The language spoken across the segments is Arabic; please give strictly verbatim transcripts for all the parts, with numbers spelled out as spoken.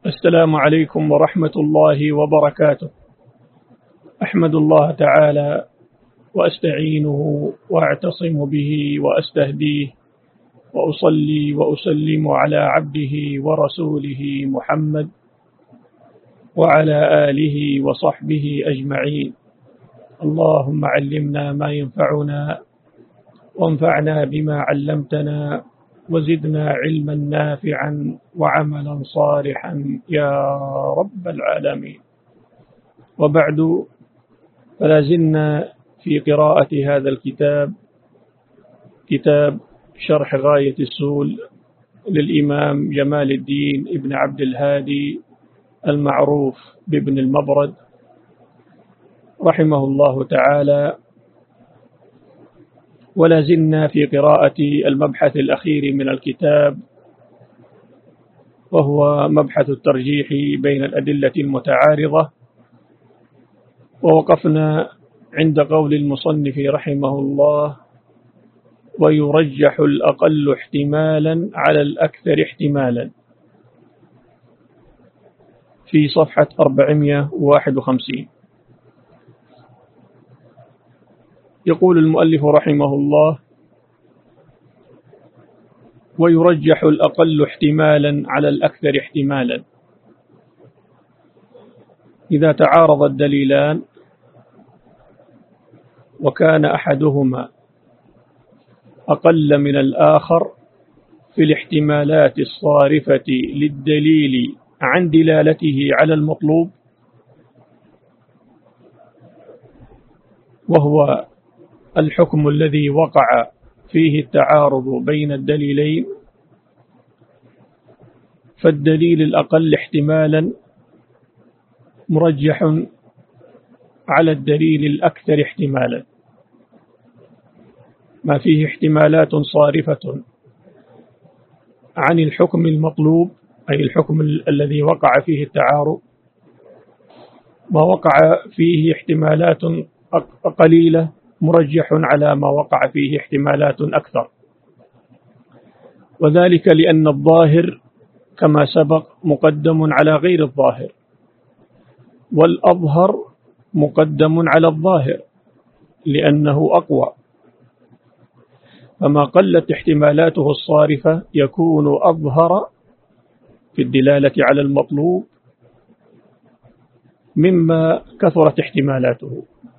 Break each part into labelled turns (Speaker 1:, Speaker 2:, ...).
Speaker 1: السلام عليكم ورحمة الله وبركاته. أحمد الله تعالى وأستعينه وأعتصم به وأستهديه وأصلي وأسلم على عبده ورسوله محمد وعلى آله وصحبه أجمعين. اللهم علمنا ما ينفعنا وانفعنا بما علمتنا وزدنا علما نافعا وعملا صالحا يا رب العالمين. وبعد، فلا زلنا في قراءة هذا الكتاب، كتاب شرح غاية السول للإمام جمال الدين ابن عبد الهادي المعروف بابن المبرد رحمه الله تعالى. ولا زلنا في قراءة المبحث الأخير من الكتاب، وهو مبحث الترجيح بين الأدلة المتعارضة، ووقفنا عند قول المصنف رحمه الله: ويرجح الأقل احتمالا على الأكثر احتمالا، في صفحة أربعمائة وواحد وخمسين. يقول المؤلف رحمه الله: ويرجح الأقل احتمالا على الأكثر احتمالا. إذا تعارض الدليلان وكان أحدهما أقل من الآخر في الاحتمالات الصارفة للدليل عن دلالته على المطلوب، وهو الحكم الذي وقع فيه التعارض بين الدليلين، فالدليل الأقل احتمالا مرجح على الدليل الأكثر احتمالا. ما فيه احتمالات صارفة عن الحكم المطلوب، أي الحكم الذي وقع فيه التعارض، ما وقع فيه احتمالات قليلة مرجح على ما وقع فيه احتمالات أكثر. وذلك لأن الظاهر كما سبق مقدم على غير الظاهر، والأظهر مقدم على الظاهر لأنه أقوى، فما قلت احتمالاته الصارفة يكون أظهر في الدلالة على المطلوب مما كثرت احتمالاته.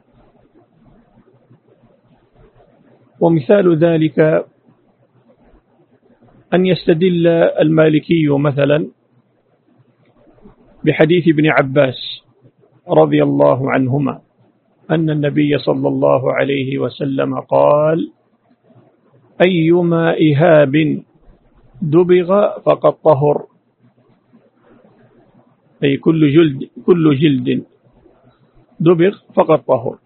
Speaker 1: ومثال ذلك أن يستدل المالكي مثلا بحديث ابن عباس رضي الله عنهما أن النبي صلى الله عليه وسلم قال: أيما إهاب دبغ فقد طهر، أي كل جلد, كل جلد دبغ فقد طهر.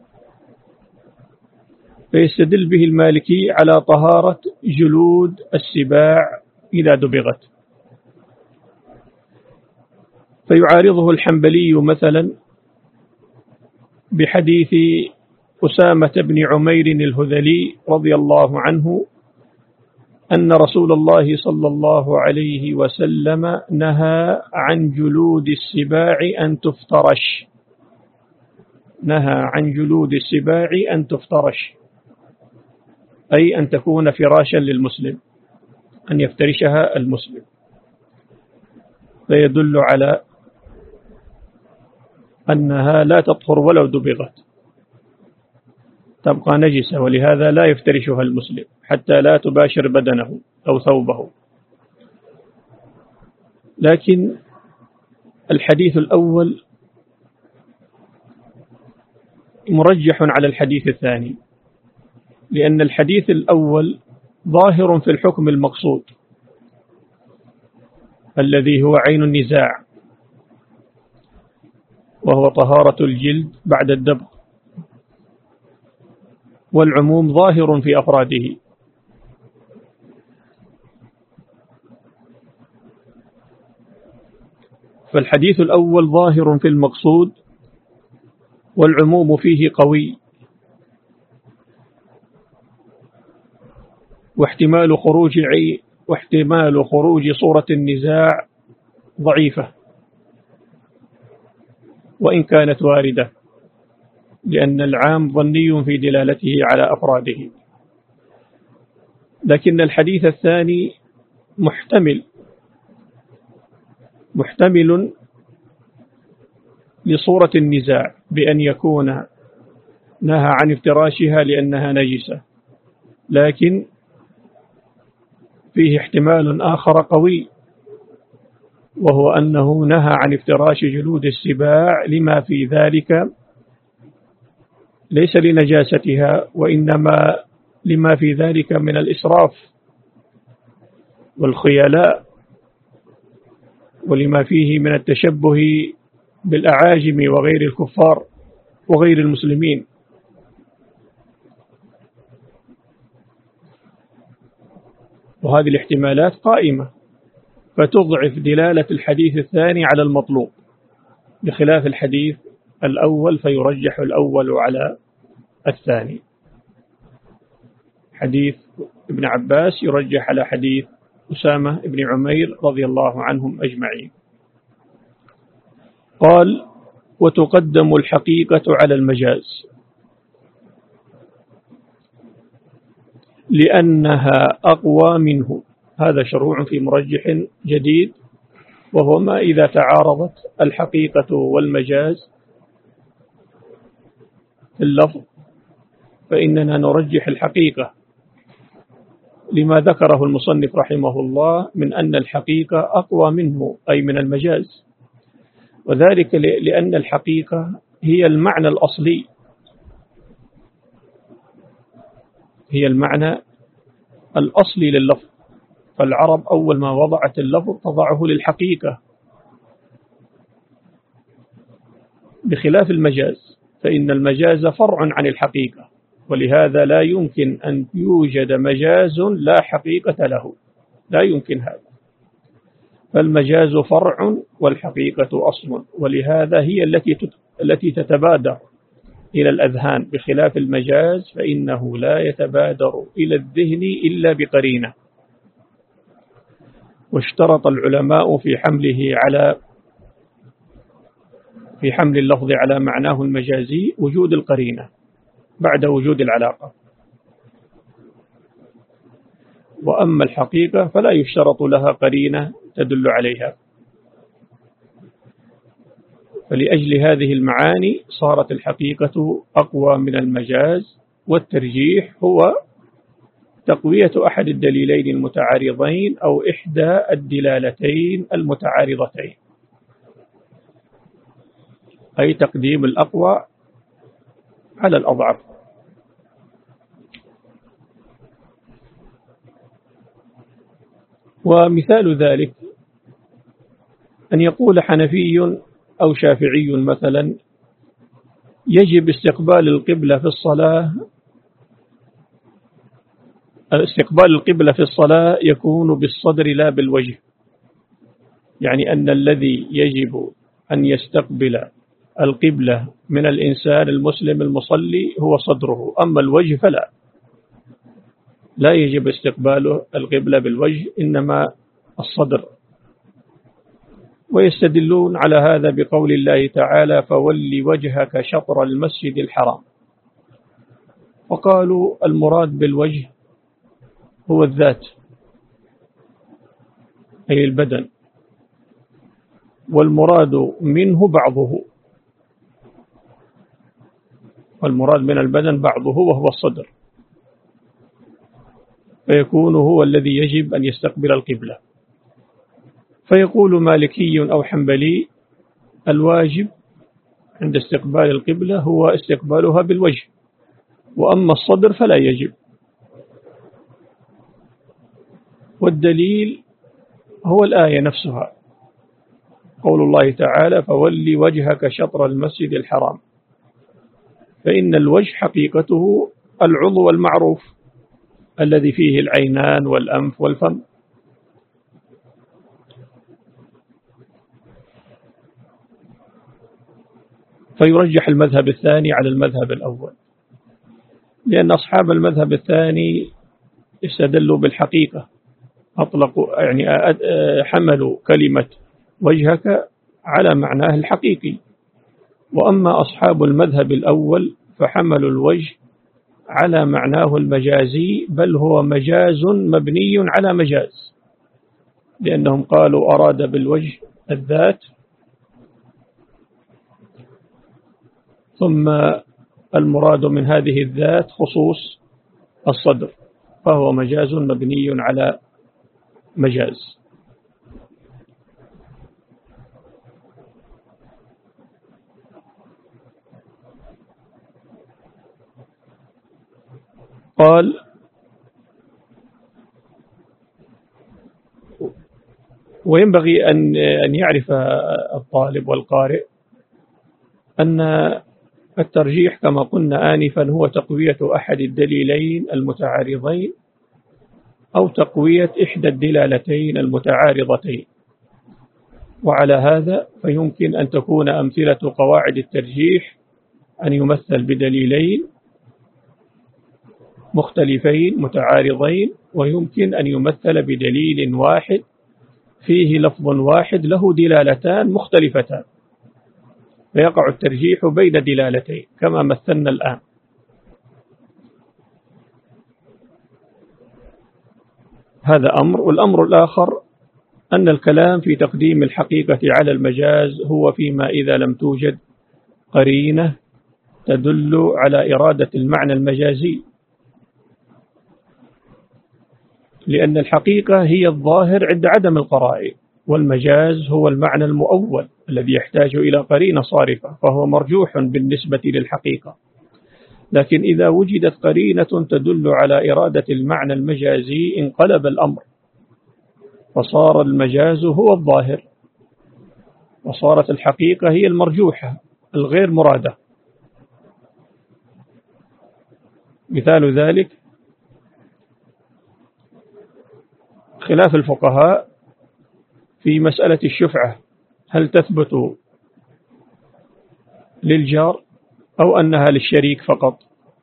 Speaker 1: فيستدل به المالكي على طهارة جلود السباع إذا دبغت. فيعارضه الحنبلي مثلا بحديث أسامة بن عمير الهذلي رضي الله عنه أن رسول الله صلى الله عليه وسلم نهى عن جلود السباع أن تفترش، نهى عن جلود السباع أن تفترش، أي أن تكون فراشا للمسلم، أن يفترشها المسلم. فيدل على أنها لا تطهر ولو دبغت، تبقى نجسة، ولهذا لا يفترشها المسلم حتى لا تباشر بدنه أو ثوبه. لكن الحديث الأول مرجح على الحديث الثاني، لأن الحديث الأول ظاهر في الحكم المقصود الذي هو عين النزاع، وهو طهارة الجلد بعد الدبغ، والعموم ظاهر في أفراده. فالحديث الأول ظاهر في المقصود والعموم فيه قوي، واحتمال خروج عي واحتمال خروج صورة النزاع ضعيفة وإن كانت واردة، لأن العام ظني في دلالته على أفراده، لكن الحديث الثاني محتمل محتمل لصورة النزاع بأن يكون نهى عن افتراشها لأنها نجسة، لكن فيه احتمال آخر قوي، وهو أنه نهى عن افتراش جلود السباع لما في ذلك ليس لنجاستها، وإنما لما في ذلك من الإسراف والخيلاء، ولما فيه من التشبه بالأعاجم وغير الكفار وغير المسلمين. وهذه الاحتمالات قائمة، فتضعف دلالة الحديث الثاني على المطلوب، بخلاف الحديث الأول فيرجح الأول على الثاني. حديث ابن عباس يرجح على حديث أسامة بن عمير رضي الله عنهم أجمعين. قال: وتقدم الحقيقة على المجاز لأنها أقوى منه. هذا شروع في مرجح جديد، وهو ما إذا تعارضت الحقيقة والمجاز في اللفظ فإننا نرجح الحقيقة، لما ذكره المصنف رحمه الله من أن الحقيقة أقوى منه، أي من المجاز، وذلك لأن الحقيقة هي المعنى الأصلي، هي المعنى الأصلي لللفظ. فالعرب أول ما وضعت اللفظ تضعه للحقيقة، بخلاف المجاز، فإن المجاز فرع عن الحقيقة، ولهذا لا يمكن أن يوجد مجاز لا حقيقة له، لا يمكن هذا. فالمجاز فرع والحقيقة أصل، ولهذا هي التي التي تتبادر إلى الأذهان، بخلاف المجاز فإنه لا يتبادر إلى الذهن إلا بقرينة. واشترط العلماء في حمله على في حمل اللفظ على معناه المجازي وجود القرينة بعد وجود العلاقة. وأما الحقيقة فلا يشترط لها قرينة تدل عليها. فلأجل هذه المعاني صارت الحقيقة أقوى من المجاز، والترجيح هو تقوية أحد الدليلين المتعارضين أو إحدى الدلالتين المتعارضتين، أي تقديم الأقوى على الأضعف. ومثال ذلك أن يقول حنفي أو شافعي مثلا: يجب استقبال القبلة في الصلاة استقبال القبلة في الصلاة يكون بالصدر لا بالوجه، يعني أن الذي يجب أن يستقبل القبلة من الإنسان المسلم المصلي هو صدره، أما الوجه فلا، لا يجب استقبال القبلة بالوجه، إنما الصدر. ويستدلون على هذا بقول الله تعالى: فول وجهك شطر المسجد الحرام. وقالوا المراد بالوجه هو الذات، أي البدن، والمراد منه بعضه، والمراد من البدن بعضه وهو الصدر، فيكون هو الذي يجب أن يستقبل القبلة. فيقول مالكي أو حنبلي: الواجب عند استقبال القبلة هو استقبالها بالوجه، وأما الصدر فلا يجب. والدليل هو الآية نفسها، قول الله تعالى: فول وجهك شطر المسجد الحرام، فإن الوجه حقيقته العضو المعروف الذي فيه العينان والأنف والفم. فيرجح المذهب الثاني على المذهب الأول، لأن أصحاب المذهب الثاني استدلوا بالحقيقة، أطلقوا يعني حملوا كلمة وجهك على معناه الحقيقي. وأما أصحاب المذهب الأول فحملوا الوجه على معناه المجازي، بل هو مجاز مبني على مجاز، لأنهم قالوا أراد بالوجه الذات، ثم المراد من هذه الذات خصوص الصدر، فهو مجاز مبني على مجاز. قال: وينبغي أن أن يعرف الطالب والقارئ أن الترجيح كما قلنا آنفا هو تقوية أحد الدليلين المتعارضين أو تقوية إحدى الدلالتين المتعارضتين. وعلى هذا فيمكن أن تكون أمثلة قواعد الترجيح أن يمثل بدليلين مختلفين متعارضين، ويمكن أن يمثل بدليل واحد فيه لفظ واحد له دلالتان مختلفتان، فيقع الترجيح بين دلالتين كما مثلنا الآن. هذا أمر. والأمر الآخر أن الكلام في تقديم الحقيقة على المجاز هو فيما إذا لم توجد قرينة تدل على إرادة المعنى المجازي، لأن الحقيقة هي الظاهر عند عدم القرائن، والمجاز هو المعنى المؤول الذي يحتاج إلى قرينة صارفة، فهو مرجوح بالنسبة للحقيقة. لكن إذا وجدت قرينة تدل على إرادة المعنى المجازي انقلب الأمر، فصار المجاز هو الظاهر، وصارت الحقيقة هي المرجوحة الغير مرادة. مثال ذلك خلاف الفقهاء في مسألة الشفعة، هل تثبت للجار أو أنها للشريك فقط؟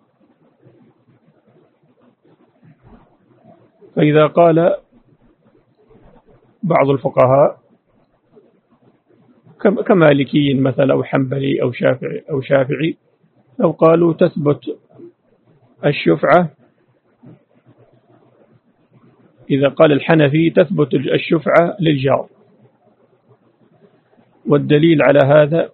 Speaker 1: فإذا قال بعض الفقهاء كمالكي مثلا أو حنبلي أو شافعي أو شافعي لو قالوا تثبت الشفعة، إذا قال الحنفي تثبت الشفعة للجار، والدليل على هذا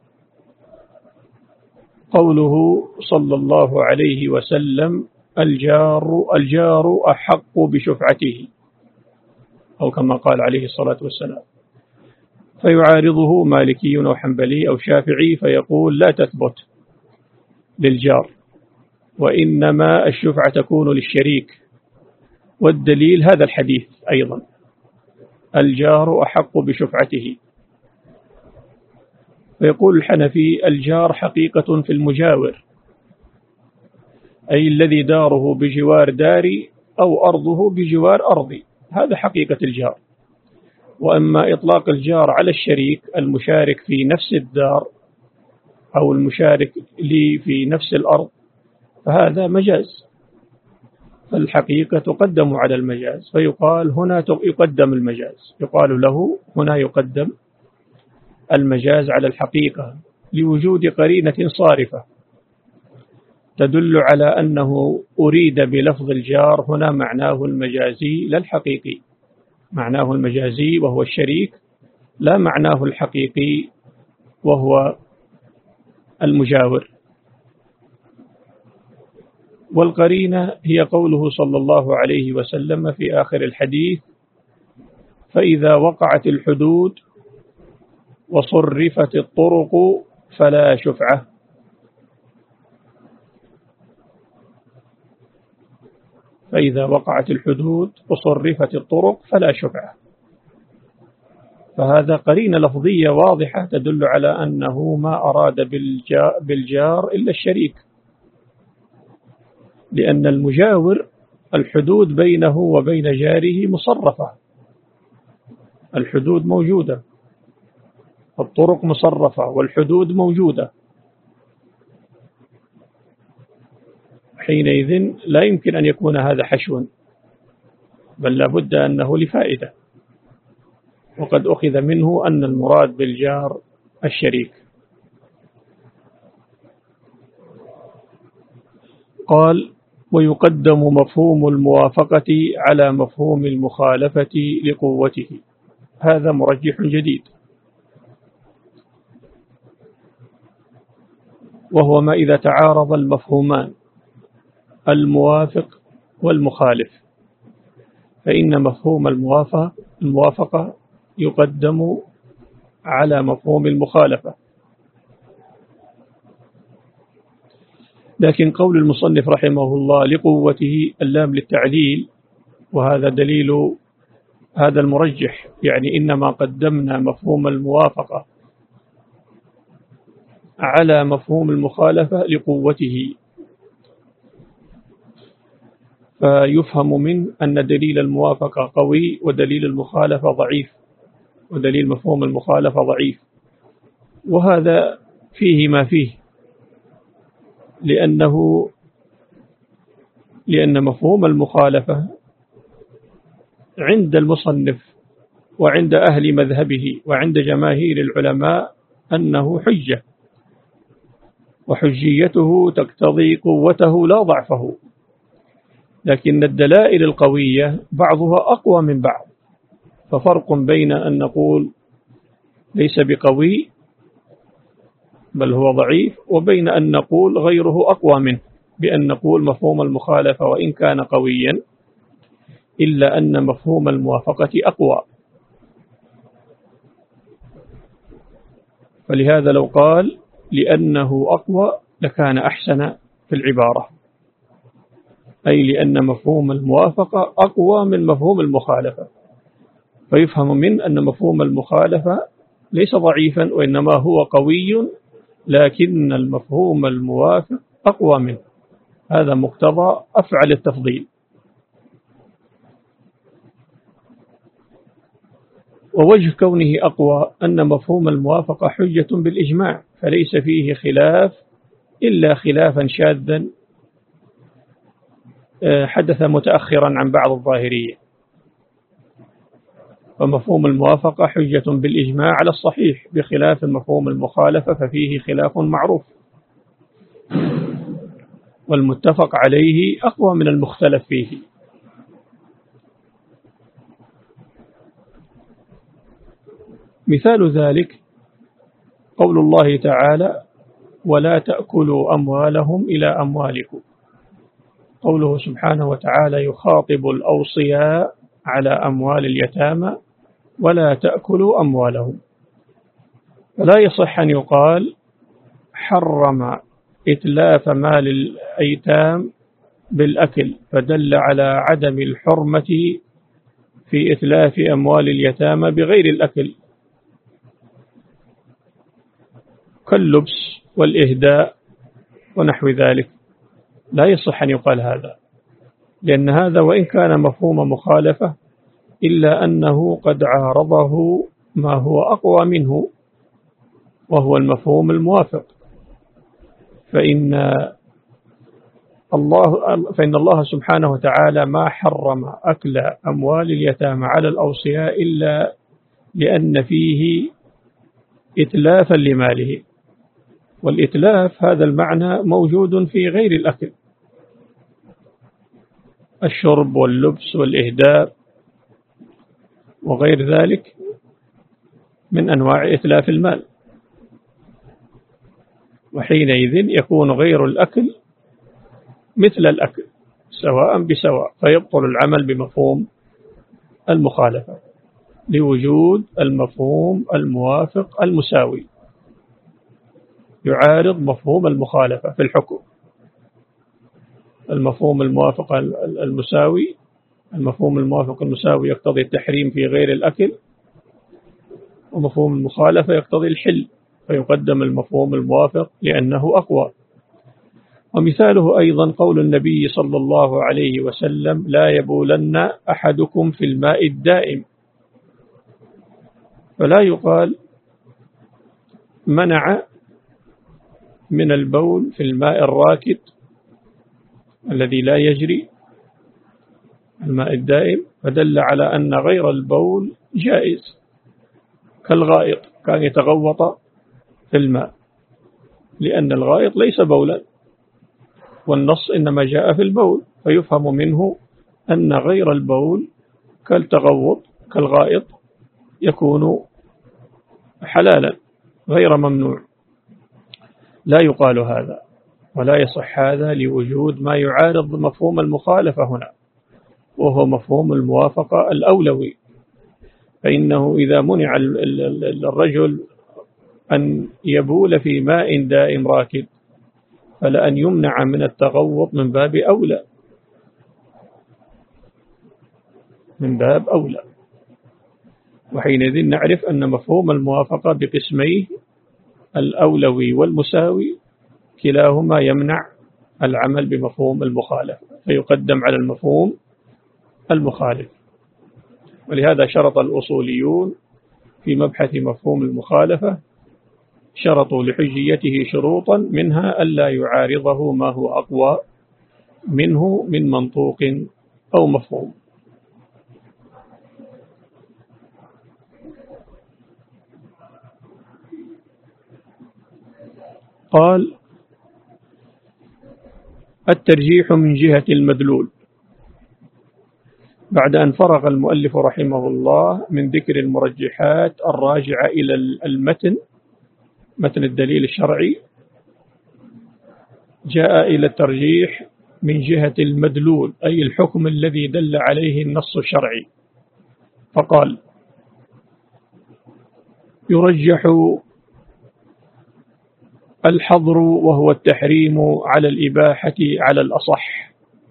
Speaker 1: قوله صلى الله عليه وسلم: الجار الجار أحق بشفعته، أو كما قال عليه الصلاة والسلام. فيعارضه مالكي أو حنبلي أو شافعي فيقول لا تثبت للجار، وإنما الشفعة تكون للشريك، والدليل هذا الحديث أيضا: الجار أحق بشفعته. فيقول الحنفي: الجار حقيقة في المجاور، أي الذي داره بجوار داري أو أرضه بجوار أرضي، هذا حقيقة الجار. وأما إطلاق الجار على الشريك المشارك في نفس الدار أو المشارك لي في نفس الأرض فهذا مجاز، فالحقيقة تقدم على المجاز، فيقال هنا يقدم المجاز، يقال له هنا يقدم المجاز على الحقيقة لوجود قرينة صارفة تدل على أنه أريد بلفظ الجار هنا معناه المجازي لا الحقيقي، معناه المجازي وهو الشريك، لا معناه الحقيقي وهو المجاور. والقرينة هي قوله صلى الله عليه وسلم في آخر الحديث: فإذا وقعت الحدود وصرفت الطرق فلا شفعة. فإذا وقعت الحدود وصرفت الطرق فلا شفعة، فهذا قرينة لفظية واضحة تدل على أنه ما أراد بالجار إلا الشريك، لأن المجاور الحدود بينه وبين جاره مصرفة، الحدود موجودة، الطرق مصرفة والحدود موجودة، حينئذ لا يمكن أن يكون هذا حشوا، بل لابد أنه لفائدة. وقد أخذ منه أن المراد بالجار الشريك. قال: ويقدم مفهوم الموافقة على مفهوم المخالفة لقوته. هذا مرجح جديد، وهو ما إذا تعارض المفهومان الموافق والمخالف، فإن مفهوم الموافقة الموافقة يقدم على مفهوم المخالفة. لكن قول المصنف رحمه الله لقوته اللام للتعليل، وهذا دليل هذا المرجح، يعني إنما قدمنا مفهوم الموافقة على مفهوم المخالفة لقوته، فيفهم من أن دليل الموافقة قوي ودليل المخالفة ضعيف، ودليل مفهوم المخالفة ضعيف، وهذا فيه ما فيه، لأنه لأن مفهوم المخالفة عند المصنف وعند أهل مذهبه وعند جماهير العلماء أنه حجة، وحجيته تقتضي قوته لا ضعفه، لكن الدلائل القوية بعضها أقوى من بعض، ففرق بين أن نقول ليس بقوي بل هو ضعيف، وبين أن نقول غيره أقوى منه، بأن نقول مفهوم المخالفة وإن كان قويا إلا أن مفهوم الموافقة أقوى. فلهذا لو قال لأنه أقوى لكان أحسن في العبارة، أي لأن مفهوم الموافقة أقوى من مفهوم المخالفة، فيفهم من أن مفهوم المخالفة ليس ضعيفا وإنما هو قوي، لكن المفهوم الموافق أقوى منه. هذا مقتضى أفعل التفضيل. ووجه كونه أقوى أن مفهوم الموافقة حجة بالإجماع، فليس فيه خلاف إلا خلافا شاذا حدث متأخرا عن بعض الظاهرية. فمفهوم الموافقة حجة بالإجماع على الصحيح، بخلاف مفهوم المخالفة ففيه خلاف معروف، والمتفق عليه أقوى من المختلف فيه. مثال ذلك قول الله تعالى: ولا تأكلوا أموالهم إلى أموالكم. قوله سبحانه وتعالى يخاطب الأوصياء على أموال اليتامى: ولا تأكلوا أموالهم. فلا يصح أن يقال حرم إتلاف مال الأيتام بالأكل، فدل على عدم الحرمة في إتلاف أموال اليتامى بغير الأكل، كاللبس والإهداء ونحو ذلك. لا يصح أن يقال هذا، لأن هذا وإن كان مفهوم مخالفة إلا أنه قد عارضه ما هو أقوى منه، وهو المفهوم الموافق. فإن الله فإن الله سبحانه وتعالى ما حرم أكل أموال اليتامى على الأوصياء إلا لأن فيه إتلافا لماله، والإتلاف هذا المعنى موجود في غير الأكل، الشرب واللبس والإهداء وغير ذلك من أنواع إتلاف المال، وحينئذ يكون غير الأكل مثل الأكل سواء بسواء، فيبطل العمل بمفهوم المخالفة لوجود المفهوم الموافق المساوي يعارض مفهوم المخالفة في الحكم. المفهوم الموافق المساوي المفهوم الموافق المساوي يقتضي التحريم في غير الأكل، ومفهوم المخالفة يقتضي الحل، فيقدم المفهوم الموافق لأنه أقوى. ومثاله أيضا قول النبي صلى الله عليه وسلم: لا يبولن أحدكم في الماء الدائم. فلا يقال منع من البول في الماء الراكد الذي لا يجري، الماء الدائم، فدل على أن غير البول جائز، كالغائط، كان يتغوط في الماء، لأن الغائط ليس بولا، والنص إنما جاء في البول، فيفهم منه أن غير البول كالتغوط كالغائط يكون حلالا غير ممنوع. لا يقال هذا ولا يصح هذا لوجود ما يعارض مفهوم المخالفة هنا، وهو مفهوم الموافقة الأولوي. فإنه إذا منع الرجل أن يبول في ماء دائم راكد، فلأن يمنع من التغوط من باب أولى، من باب أولى. وحينئذ نعرف أن مفهوم الموافقة بقسميه الأولوي والمساوي كلاهما يمنع العمل بمفهوم المخالفة، فيقدم على المفهوم المخالف. ولهذا شرط الأصوليون في مبحث مفهوم المخالفة، شرطوا لحجيته شروطا، منها ألا يعارضه ما هو أقوى منه من منطوق أو مفهوم. قال: الترجيح من جهة المدلول. بعد أن فرغ المؤلف رحمه الله من ذكر المرجحات الراجعة إلى المتن، متن الدليل الشرعي، جاء إلى الترجيح من جهة المدلول، أي الحكم الذي دل عليه النص الشرعي. فقال: يرجح الحظر وهو التحريم على الإباحة على الأصح.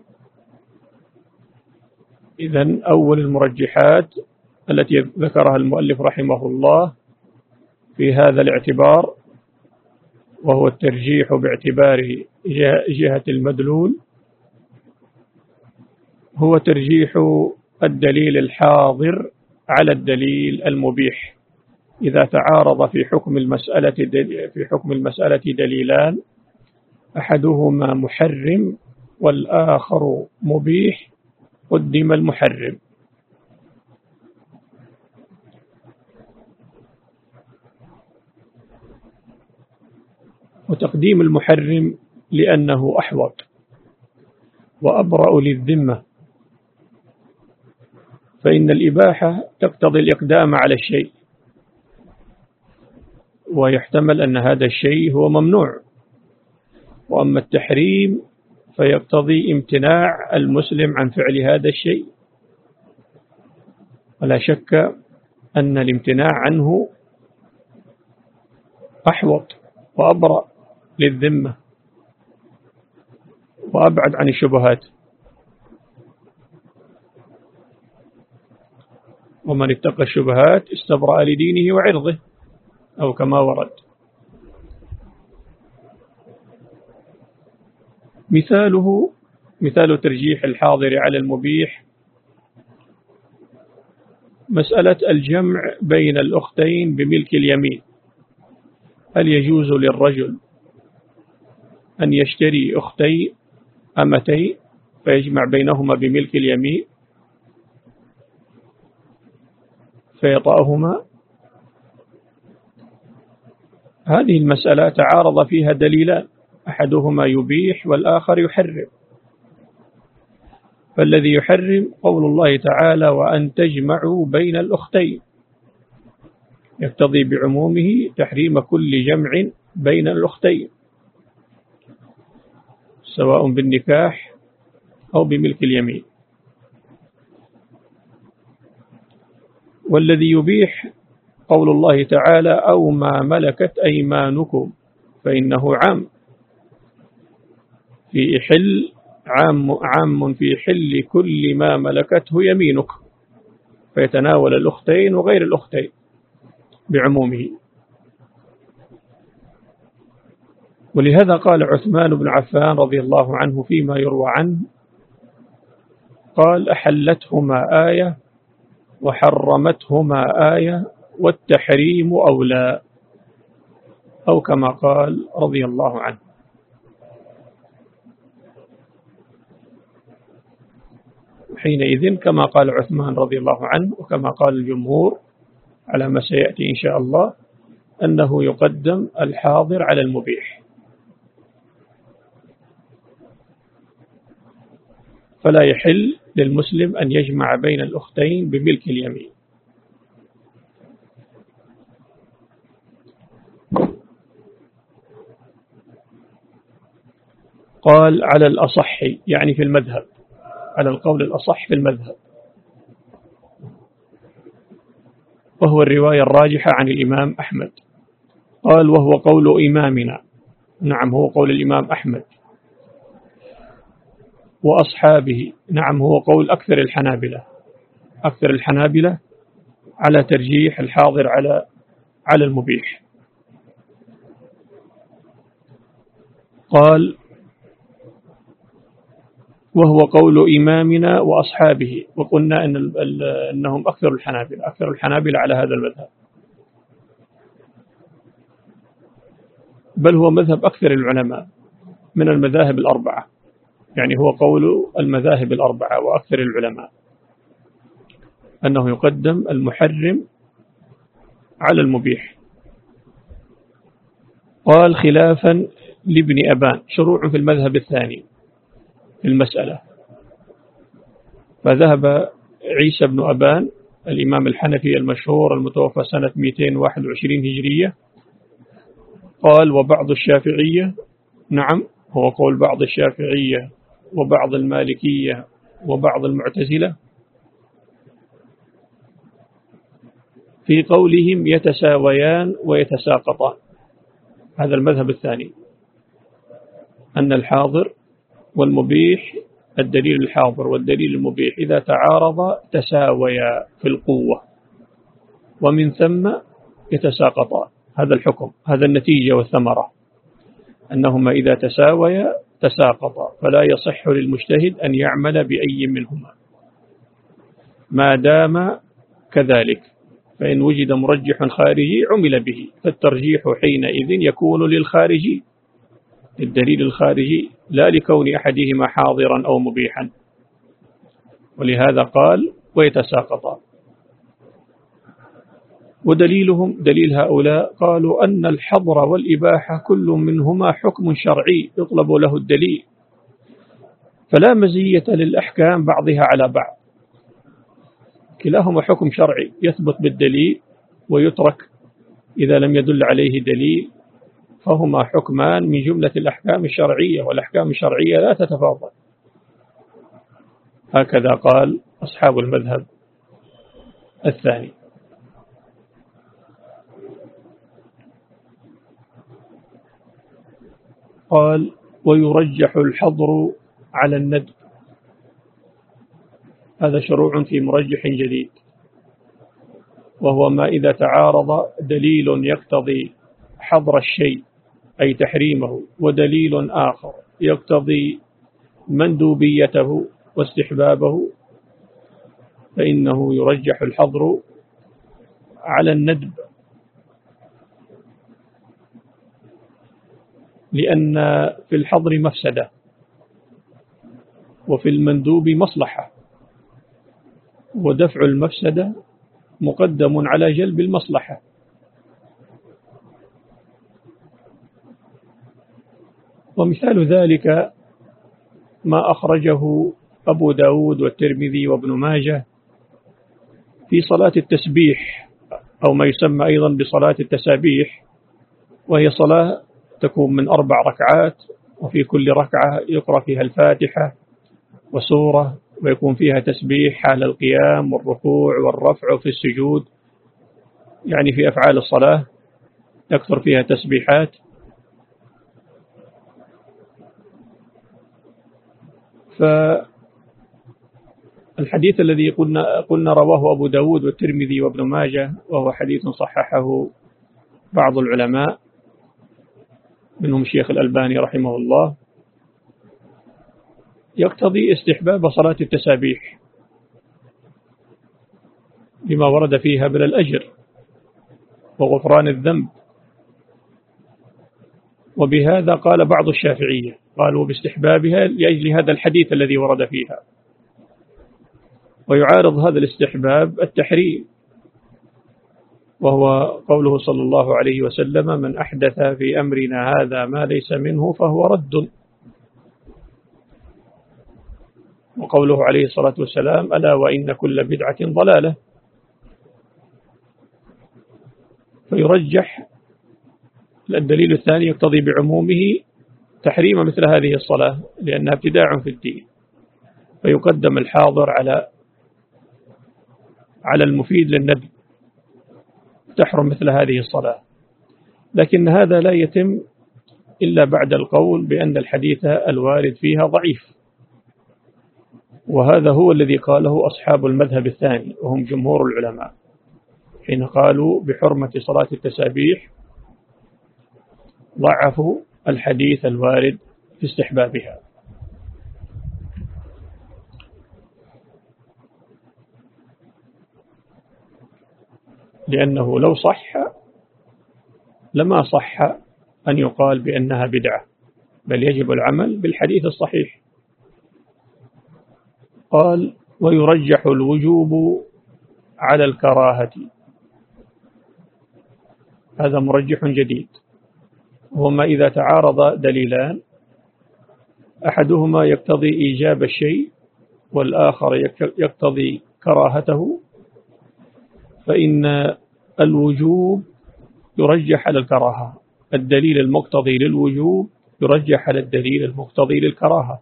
Speaker 1: إذن أول المرجحات التي ذكرها المؤلف رحمه الله في هذا الاعتبار، وهو الترجيح باعتبار جهة المدلول، هو ترجيح الدليل الحاضر على الدليل المبيح. إذا تعارض في حكم المسألة في حكم المسألة دليلان، أحدهما محرم والآخر مبيح، قدم المحرم. وتقديم المحرم لأنه أحوط وأبرأ للذمة، فإن الإباحة تقتضي الإقدام على الشيء، ويحتمل أن هذا الشيء هو ممنوع، وأما التحريم فيقتضي امتناع المسلم عن فعل هذا الشيء، ولا شك أن الامتناع عنه أحوط وأبرأ للذمة وأبعد عن الشبهات. ومن اتقى الشبهات استبرأ لدينه وعرضه، أو كما ورد. مثاله مثال ترجيح الحاضر على المبيح مسألة الجمع بين الأختين بملك اليمين. هل يجوز للرجل أن يشتري أختي أمتين فيجمع بينهما بملك اليمين فيطأهما؟ هذه المسألة تعارض فيها دليلان، أحدهما يبيح والآخر يحرم. فالذي يحرم قول الله تعالى: وأن تجمعوا بين الأختين، يقتضي بعمومه تحريم كل جمع بين الأختين، سواء بالنكاح أو بملك اليمين. والذي يبيح قول الله تعالى: أو ما ملكت أيمانكم، فإنه عام في حل عام عام في حل كل ما ملكته يمينك، فيتناول الأختين وغير الأختين بعمومه. ولهذا قال عثمان بن عفان رضي الله عنه فيما يروى عنه، قال: أحلتهما آية وحرمتهما آية والتحريم أولى، أو كما قال رضي الله عنه. حينئذ كما قال عثمان رضي الله عنه وكما قال الجمهور، على ما سيأتي إن شاء الله أنه يقدم الحاضر على المبيح، فلا يحل للمسلم أن يجمع بين الأختين بملك اليمين. قال على الأصح، يعني في المذهب، على القول الأصح في المذهب، وهو الرواية الراجحة عن الإمام أحمد. قال وهو قول إمامنا، نعم هو قول الإمام أحمد وأصحابه، نعم هو قول أكثر الحنابلة، أكثر الحنابلة على ترجيح الحاضر على على المبيح. قال وهو قول إمامنا وأصحابه، وقلنا إن أنهم أكثر الحنابلة، أكثر الحنابلة على هذا المذهب، بل هو مذهب أكثر العلماء من المذاهب الأربعة، يعني هو قول المذاهب الأربعة وأكثر العلماء أنه يقدم المحرم على المبيح. قال خلافا لابن أبان، شروع في المذهب الثاني في المسألة، فذهب عيسى بن أبان الإمام الحنفي المشهور المتوفى سنة مئتين وواحد وعشرين هجرية، قال وبعض الشافعية، نعم هو قول بعض الشافعية وبعض المالكية وبعض المعتزلة، في قولهم يتساويان ويتساقطان. هذا المذهب الثاني، أن الحاضر والمبيح، الدليل الحاضر والدليل المبيح إذا تعارض تساويا في القوة، ومن ثم يتساقطان. هذا الحكم، هذا النتيجة والثمرة، أنهما إذا تساويا تساقطا، فلا يصح للمجتهد أن يعمل بأي منهما ما دام كذلك، فإن وجد مرجح خارجي عمل به، فالترجيح حينئذ يكون للخارجي، الدليل الخارجي، لا لكون أحدهما حاضرا أو مبيحا. ولهذا قال ويتساقطا. ودليلهم، دليل هؤلاء، قالوا أن الحظر والإباحة كل منهما حكم شرعي يطلب له الدليل، فلا مزية للأحكام بعضها على بعض، كلاهما حكم شرعي يثبت بالدليل ويترك إذا لم يدل عليه دليل، فهما حكمان من جملة الأحكام الشرعية، والأحكام الشرعية لا تتفاضل. هكذا قال أصحاب المذهب الثاني. قال ويرجح الحظر على الندب، هذا شروع في مرجح جديد، وهو ما إذا تعارض دليل يقتضي حظر الشيء أي تحريمه، ودليل آخر يقتضي مندوبيته واستحبابه، فإنه يرجح الحظر على الندب، لأن في الحظر مفسدة وفي المندوب مصلحة، ودفع المفسدة مقدم على جلب المصلحة. ومثال ذلك ما أخرجه أبو داود والترمذي وابن ماجه في صلاة التسبيح، أو ما يسمى أيضا بصلاة التسابيح، وهي صلاة تكون من أربع ركعات، وفي كل ركعة يقرأ فيها الفاتحة وسورة، ويكون فيها تسبيح حال القيام والركوع والرفع وفي السجود، يعني في أفعال الصلاة يكثر فيها تسبيحات. فالحديث الذي قلنا, قلنا رواه أبو داود والترمذي وابن ماجه، وهو حديث صححه بعض العلماء منهم الشيخ الألباني رحمه الله، يقتضي استحباب صلاة التسابيح لما ورد فيها من الأجر وغفران الذنب. وبهذا قال بعض الشافعية، قالوا باستحبابها لأجل هذا الحديث الذي ورد فيها. ويعارض هذا الاستحباب التحريم، وهو قوله صلى الله عليه وسلم: من أحدث في أمرنا هذا ما ليس منه فهو رد. وقوله عليه الصلاة والسلام: ألا وإن كل بدعة ضلالة. فيرجح الدليل الثاني يقتضي بعمومه تحريم مثل هذه الصلاة لأنها ابتداع في الدين، فيقدم الحاضر على على المفيد للندب، تحرم مثل هذه الصلاة. لكن هذا لا يتم إلا بعد القول بأن الحديث الوارد فيها ضعيف، وهذا هو الذي قاله أصحاب المذهب الثاني وهم جمهور العلماء حين قالوا بحرمة صلاة التسابيح، ضعفوا الحديث الوارد في استحبابها. لأنه لو صح لما صح أن يقال بأنها بدعة، بل يجب العمل بالحديث الصحيح. قال: ويرجح الوجوب على الكراهة. هذا مرجح جديد، وما إذا تعارض دليلان أحدهما يقتضي إيجاب الشيء والآخر يقتضي كراهته، فإن الوجوب يرجح على الكراهة، الدليل المقتضي للوجوب يرجح على الدليل المقتضي للكراهة،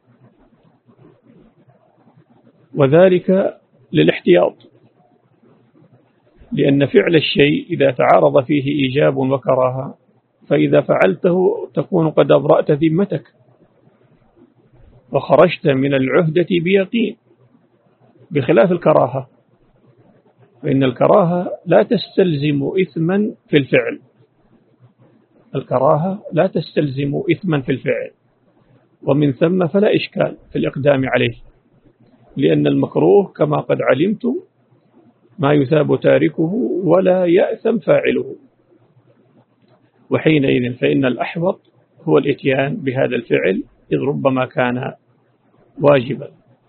Speaker 1: وذلك للاحتياط، لأن فعل الشيء إذا تعارض فيه إيجاب وكراهة فإذا فعلته تكون قد أبرأت ذمتك وخرجت من العهدة بيقين، بخلاف الكراهة، فإن الكراهة لا تستلزم إثما في الفعل، الكراهة لا تستلزم إثما في الفعل، ومن ثم فلا إشكال في الإقدام عليه، لأن المكروه كما قد علمتم ما يثاب تاركه ولا يأثم فاعله، وحينئذ فإن الأحوط هو الإتيان بهذا الفعل إذ ربما كان واجبا.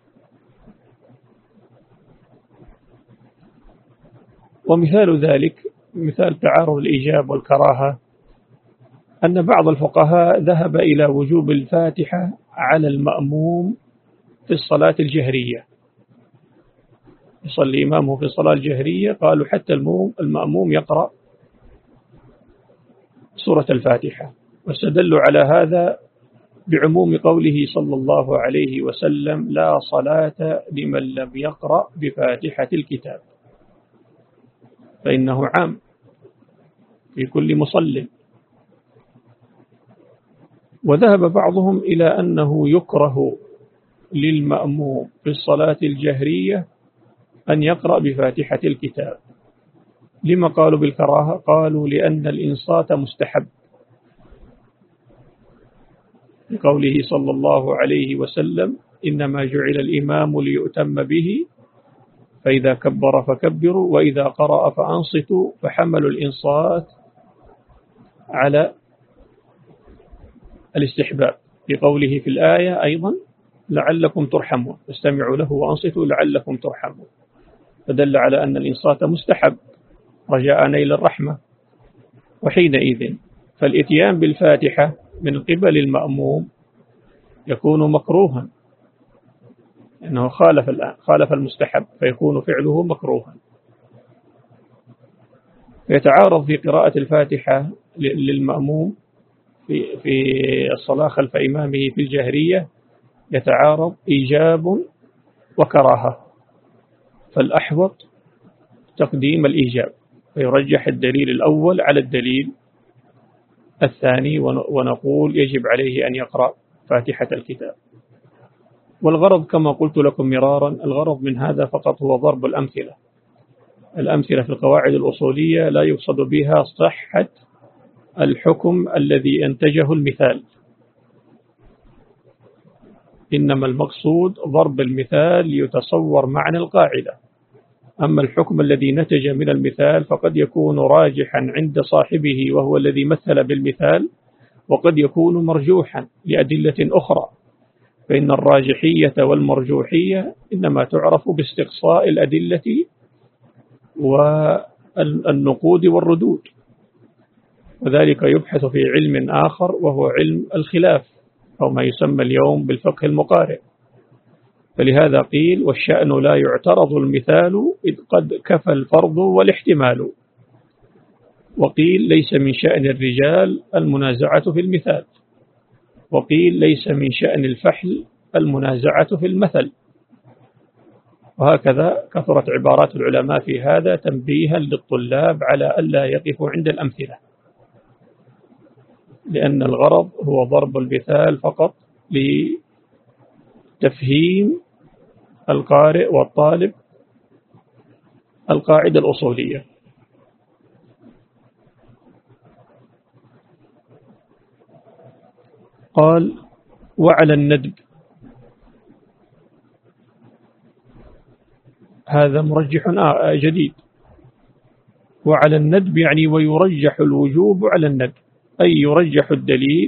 Speaker 1: ومثال ذلك، مثال تعارض الإيجاب والكراهة، أن بعض الفقهاء ذهب إلى وجوب الفاتحة على المأموم في الصلاة الجهرية، يصلي إمامه في الصلاة الجهرية، قالوا حتى المأموم يقرأ سورة الفاتحة، واستدلوا على هذا بعموم قوله صلى الله عليه وسلم: لا صلاة لمن لم يقرأ بفاتحة الكتاب، فإنه عام في كل مصل. وذهب بعضهم إلى أنه يكره للمأموم في الصلاة الجهرية أن يقرأ بفاتحة الكتاب. لما قالوا بالكراهة؟ قالوا لأن الإنصات مستحب، لقوله صلى الله عليه وسلم: إنما جعل الإمام ليؤتم به فإذا كبر فكبروا وإذا قرأ فأنصتوا، فحملوا الإنصات على الاستحباب، لقوله في الآية أيضا: لعلكم ترحمون، استمعوا له وأنصتوا لعلكم ترحمون، فدل على أن الإنصات مستحب رجاء نيل الرحمة. وحينئذ فالإتيان بالفاتحة من قبل المأموم يكون مكروها، أنه خالف خالف المستحب، فيكون فعله مكروها، فيتعارض في قراءة الفاتحة للمأموم في في الصلاة خلف إمامه في الجهرية، يتعارض إيجاب وكراهة، فالأحوط تقديم الإيجاب، فيرجح الدليل الأول على الدليل الثاني، ونقول يجب عليه أن يقرأ فاتحة الكتاب. والغرض كما قلت لكم مرارا، الغرض من هذا فقط هو ضرب الأمثلة. الأمثلة في القواعد الأصولية لا يقصد بها صحة الحكم الذي أنتجه المثال، إنما المقصود ضرب المثال ليتصور معنى القاعدة. أما الحكم الذي نتج من المثال فقد يكون راجحا عند صاحبه وهو الذي مثل بالمثال، وقد يكون مرجوحا لأدلة أخرى، فإن الراجحية والمرجوحية إنما تعرف باستقصاء الأدلة النقود والردود، وذلك يبحث في علم آخر وهو علم الخلاف أو ما يسمى اليوم بالفقه المقارن. فلهذا قيل والشأن لا يعترض المثال إذ قد كفى الفرض والاحتمال. وقيل ليس من شأن الرجال المنازعة في المثال، وقيل ليس من شأن الفحل المنازعة في المثل. وهكذا كثرت عبارات العلماء في هذا تنبيها للطلاب على ألا يقفوا عند الأمثلة، لأن الغرض هو ضرب المثال فقط لتفهيم القارئ والطالب القاعدة الأصولية. قال وعلى الندب، هذا مرجح جديد. وعلى الندب يعني ويرجح الوجوب على الندب، أي يرجح الدليل.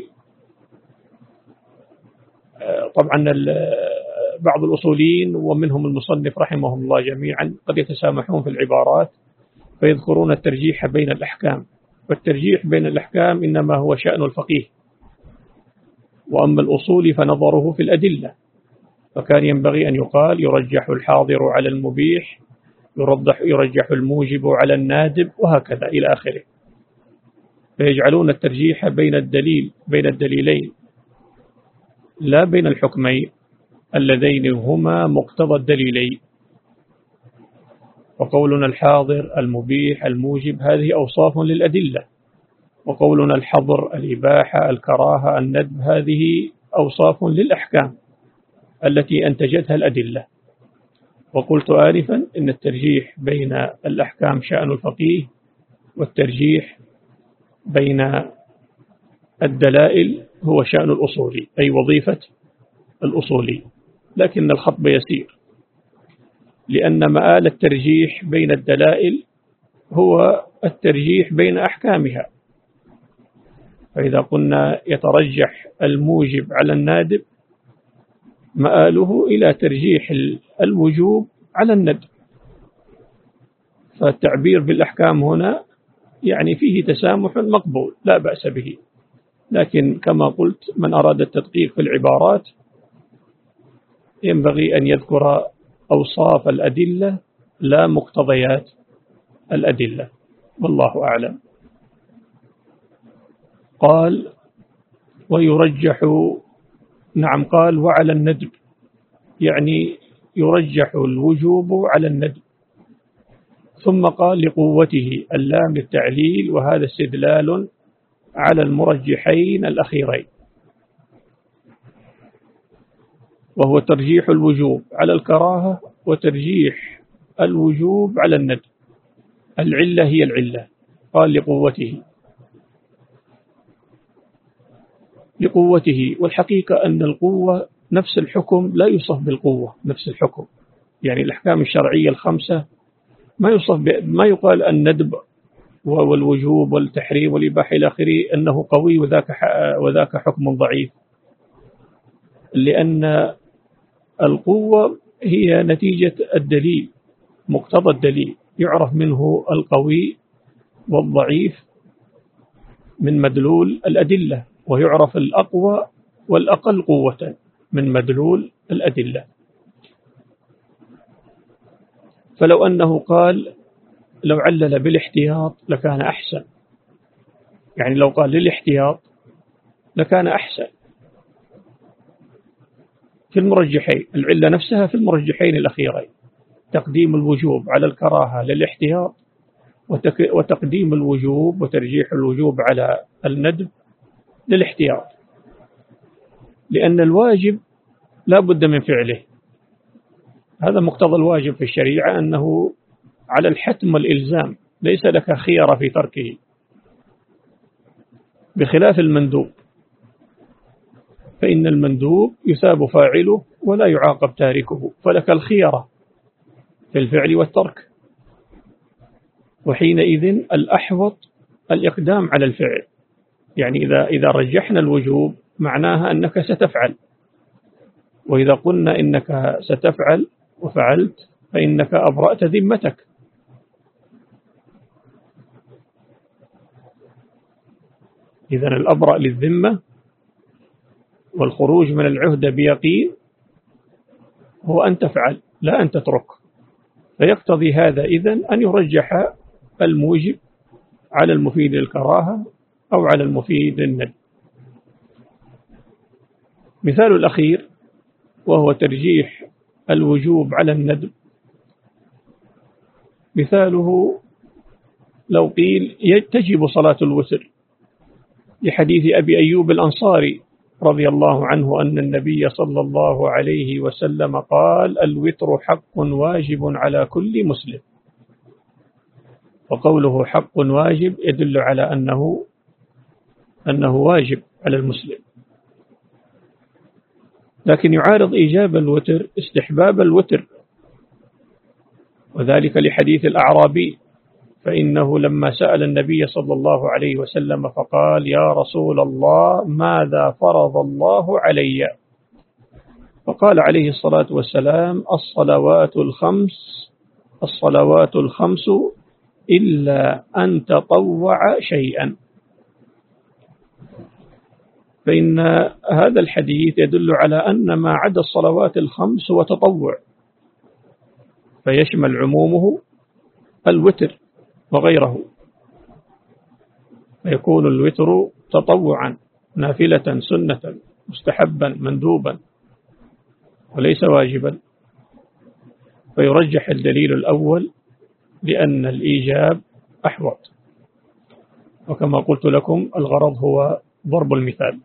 Speaker 1: طبعا بعض الأصوليين ومنهم المصنف رحمهم الله جميعا قد يتسامحون في العبارات فيذكرون الترجيح بين الأحكام، والترجيح بين الأحكام إنما هو شأن الفقيه، وأما الأصول فنظره في الأدلة. فكان ينبغي أن يقال يرجح الحاضر على المبيح، يرجح, يرجح الموجب على النادب، وهكذا إلى آخره. فيجعلون الترجيح بين الدليل بين الدليلين لا بين الحكمين اللذين هما مقتضى الدليلين. وقولنا الحاضر المبيح الموجب هذه أوصاف للأدلة، وقولنا الحظر الإباحة الكراهة الندب هذه أوصاف للأحكام التي أنتجتها الأدلة. وقلت آنفا إن الترجيح بين الأحكام شأن الفقيه، والترجيح بين الدلائل هو شأن الأصولي، أي وظيفة الأصولي. لكن الخطب يسير، لأن مآل الترجيح بين الدلائل هو الترجيح بين أحكامها. فإذا قلنا يترجح الموجب على النادب مآله إلى ترجيح الوجوب على الندب. فالتعبير بالأحكام هنا يعني فيه تسامح مقبول لا بأس به، لكن كما قلت من أراد التدقيق في العبارات ينبغي أن يذكر أوصاف الأدلة لا مقتضيات الأدلة، والله أعلم. قال ويرجح، نعم قال وعلى الندب يعني يرجح الوجوب على الندب، ثم قال لقوته اللام للتعليل، وهذا استدلال على المرجحين الأخيرين، وهو ترجيح الوجوب على الكراهة وترجيح الوجوب على الندب. العلة هي العلة. قال لقوته لقوته والحقيقة أن القوة نفس الحكم لا يوصف بالقوة نفس الحكم. يعني الأحكام الشرعية الخمسة ما يوصف ما يقال الندب والوجوب والتحريم والإباحة إلى آخره أنه قوي وذاك وذاك حكم ضعيف، لأن القوة هي نتيجة الدليل، مقتضى الدليل، يعرف منه القوي والضعيف من مدلول الأدلة، ويعرف الأقوى والأقل قوة من مدلول الأدلة. فلو أنه قال لو علل بالاحتياط لكان أحسن، يعني لو قال للاحتياط لكان أحسن في المرجحين، العلة نفسها في المرجحين الأخيرين، تقديم الوجوب على الكراهة للاحتياط، وتقديم الوجوب وترجيح الوجوب على الندب للاحتياط، لأن الواجب لا بد من فعله. هذا مقتضى الواجب في الشريعة أنه على الحتم والإلزام، ليس لك خيار في تركه، بخلاف المندوب فإن المندوب يثاب فاعله ولا يعاقب تاركه، فلك الخيار في الفعل والترك، وحينئذ الأحوط الإقدام على الفعل. يعني إذا إذا رجحنا الوجوب معناها أنك ستفعل، وإذا قلنا إنك ستفعل وفعلت فإنك أبرأت ذمتك. إذن الأبرأ للذمة والخروج من العهدة بيقين هو أن تفعل لا أن تترك، فيقتضي هذا إذن أن يرجح الموجب على المفيد للكراهة أو على المفيد للندب. مثال الأخير وهو ترجيح الوجوب على الندب، مثاله لو قيل تجب صلاة الوتر لحديث أبي أيوب الأنصاري رضي الله عنه أن النبي صلى الله عليه وسلم قال: الوتر حق واجب على كل مسلم. وقوله حق واجب يدل على أنه أنه واجب على المسلم، لكن يعارض إيجاب الوتر استحباب الوتر، وذلك لحديث الأعرابي، فإنه لما سأل النبي صلى الله عليه وسلم فقال: يا رسول الله ماذا فرض الله علي؟ فقال عليه الصلاة والسلام: الصلوات الخمس الصلوات الخمس إلا أن تطوع شيئا. فإن هذا الحديث يدل على أن ما عدا الصلوات الخمس هو تطوع، فيشمل عمومه الوتر وغيره، فيكون الوتر تطوعا نافلة سنة مستحبا مندوبا وليس واجبا، فيرجح الدليل الأول لأن الإيجاب أحوط، وكما قلت لكم الغرض هو ضرب المثال.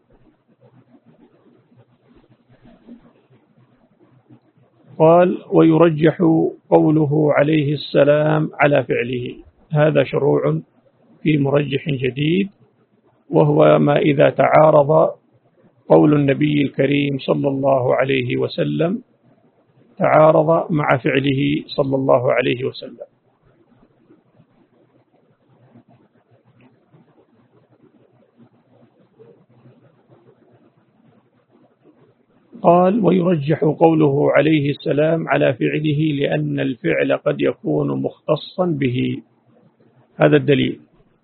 Speaker 1: قال: ويرجح قوله عليه السلام على فعله. هذا شروع في مرجح جديد، وهو ما إذا تعارض قول النبي الكريم صلى الله عليه وسلم تعارض مع فعله صلى الله عليه وسلم. قال: ويرجح قوله عليه السلام على فعله لأن الفعل قد يكون مختصا به. هذا الدليل.